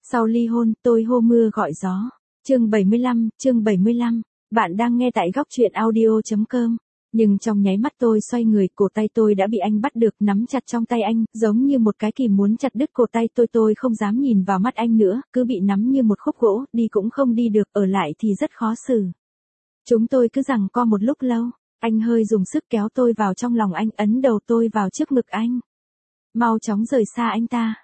Sau ly hôn, tôi hô mưa gọi gió. Chương 75, bạn đang nghe tại góc truyện audio.com. Nhưng trong nháy mắt tôi xoay người, cổ tay tôi đã bị anh bắt được, nắm chặt trong tay anh, giống như một cái kìm muốn chặt đứt cổ tay tôi không dám nhìn vào mắt anh nữa, cứ bị nắm như một khúc gỗ, đi cũng không đi được, ở lại thì rất khó xử. Chúng tôi cứ giằng co một lúc lâu, anh hơi dùng sức kéo tôi vào trong lòng anh, ấn đầu tôi vào trước ngực anh. Mau chóng rời xa anh ta.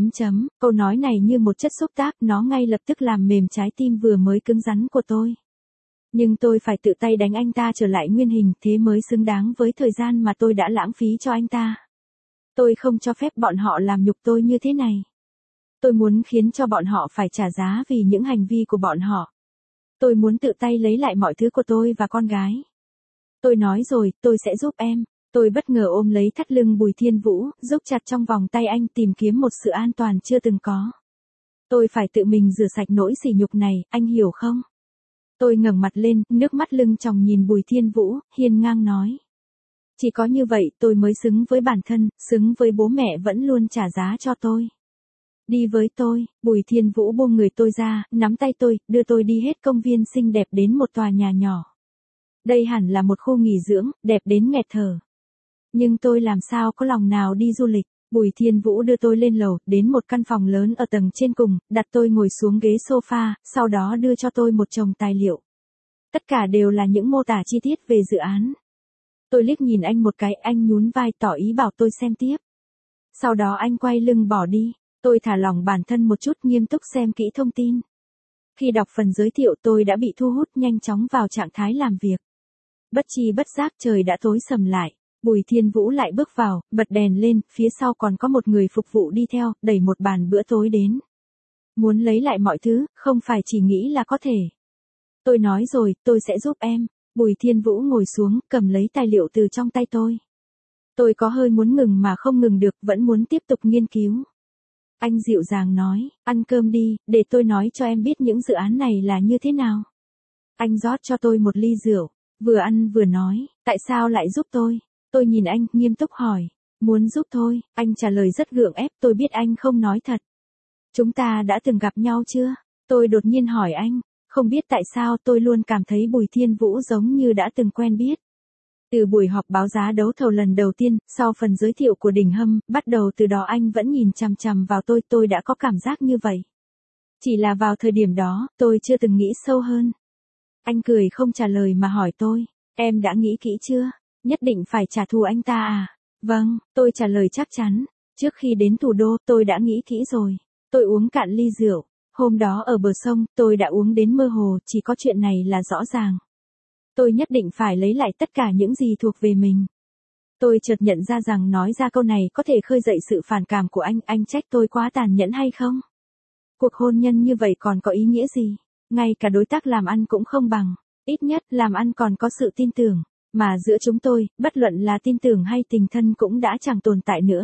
Câu nói này như một chất xúc tác, nó ngay lập tức làm mềm trái tim vừa mới cứng rắn của tôi. Nhưng tôi phải tự tay đánh anh ta trở lại nguyên hình, thế mới xứng đáng với thời gian mà tôi đã lãng phí cho anh ta. Tôi không cho phép bọn họ làm nhục tôi như thế này. Tôi muốn khiến cho bọn họ phải trả giá vì những hành vi của bọn họ. Tôi muốn tự tay lấy lại mọi thứ của tôi và con gái. Tôi nói rồi, tôi sẽ giúp em. Tôi bất ngờ ôm lấy thắt lưng Bùi Thiên Vũ, giúp chặt trong vòng tay anh, tìm kiếm một sự an toàn chưa từng có. Tôi phải tự mình rửa sạch nỗi sỉ nhục này, anh hiểu không? Tôi ngẩng mặt lên, nước mắt lưng tròng nhìn Bùi Thiên Vũ, hiên ngang nói. Chỉ có như vậy tôi mới xứng với bản thân, xứng với bố mẹ vẫn luôn trả giá cho tôi. Đi với tôi. Bùi Thiên Vũ buông người tôi ra, nắm tay tôi, đưa tôi đi hết công viên xinh đẹp đến một tòa nhà nhỏ. Đây hẳn là một khu nghỉ dưỡng, đẹp đến nghẹt thở. Nhưng tôi làm sao có lòng nào đi du lịch. Bùi Thiên Vũ đưa tôi lên lầu, đến một căn phòng lớn ở tầng trên cùng, đặt tôi ngồi xuống ghế sofa, sau đó đưa cho tôi một chồng tài liệu. Tất cả đều là những mô tả chi tiết về dự án. Tôi liếc nhìn anh một cái, anh nhún vai tỏ ý bảo tôi xem tiếp. Sau đó anh quay lưng bỏ đi, tôi thả lỏng bản thân một chút, nghiêm túc xem kỹ thông tin. Khi đọc phần giới thiệu tôi đã bị thu hút, nhanh chóng vào trạng thái làm việc. Bất chi bất giác trời đã tối sầm lại. Bùi Thiên Vũ lại bước vào, bật đèn lên, phía sau còn có một người phục vụ đi theo, đẩy một bàn bữa tối đến. Muốn lấy lại mọi thứ, không phải chỉ nghĩ là có thể. Tôi nói rồi, tôi sẽ giúp em. Bùi Thiên Vũ ngồi xuống, cầm lấy tài liệu từ trong tay tôi. Tôi có hơi muốn ngừng mà không ngừng được, vẫn muốn tiếp tục nghiên cứu. Anh dịu dàng nói, ăn cơm đi, để tôi nói cho em biết những dự án này là như thế nào. Anh rót cho tôi một ly rượu, vừa ăn vừa nói, tại sao lại giúp tôi? Tôi nhìn anh, nghiêm túc hỏi. Muốn giúp thôi, anh trả lời rất gượng ép, tôi biết anh không nói thật. Chúng ta đã từng gặp nhau chưa? Tôi đột nhiên hỏi anh. Không biết tại sao tôi luôn cảm thấy Bùi Thiên Vũ giống như đã từng quen biết. Từ buổi họp báo giá đấu thầu lần đầu tiên, sau phần giới thiệu của Đình Hâm, bắt đầu từ đó anh vẫn nhìn chằm chằm vào tôi đã có cảm giác như vậy. Chỉ là vào thời điểm đó, tôi chưa từng nghĩ sâu hơn. Anh cười không trả lời mà hỏi tôi, em đã nghĩ kỹ chưa? Nhất định phải trả thù anh ta à? Vâng, tôi trả lời chắc chắn. Trước khi đến thủ đô, tôi đã nghĩ kỹ rồi. Tôi uống cạn ly rượu. Hôm đó ở bờ sông, tôi đã uống đến mơ hồ, chỉ có chuyện này là rõ ràng. Tôi nhất định phải lấy lại tất cả những gì thuộc về mình. Tôi chợt nhận ra rằng nói ra câu này có thể khơi dậy sự phản cảm của anh trách tôi quá tàn nhẫn hay không? Cuộc hôn nhân như vậy còn có ý nghĩa gì? Ngay cả đối tác làm ăn cũng không bằng. Ít nhất làm ăn còn có sự tin tưởng. Mà giữa chúng tôi, bất luận là tin tưởng hay tình thân cũng đã chẳng tồn tại nữa.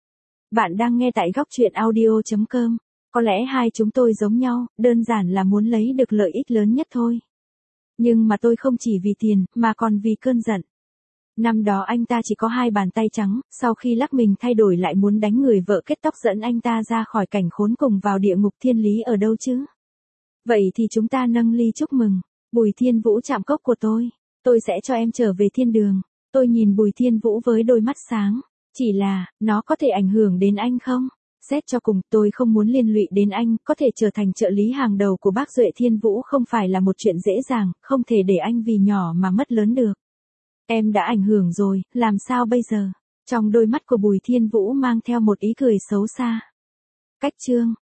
Bạn đang nghe tại góc truyện audio.com. Có lẽ hai chúng tôi giống nhau, đơn giản là muốn lấy được lợi ích lớn nhất thôi. Nhưng mà tôi không chỉ vì tiền, mà còn vì cơn giận. Năm đó anh ta chỉ có 2 bàn tay trắng, sau khi lắc mình thay đổi lại muốn đánh người vợ kết tóc dẫn anh ta ra khỏi cảnh khốn cùng vào địa ngục thiên lý ở đâu chứ? Vậy thì chúng ta nâng ly chúc mừng. Bùi Thiên Vũ chạm cốc của tôi sẽ cho em trở về thiên đường. Tôi nhìn Bùi Thiên Vũ với đôi mắt sáng. Chỉ là, nó có thể ảnh hưởng đến anh không? Xét cho cùng, tôi không muốn liên lụy đến anh, có thể trở thành trợ lý hàng đầu của bác Duệ Thiên Vũ không phải là một chuyện dễ dàng, không thể để anh vì nhỏ mà mất lớn được. Em đã ảnh hưởng rồi, làm sao bây giờ? Trong đôi mắt của Bùi Thiên Vũ mang theo một ý cười xấu xa. Cách chương,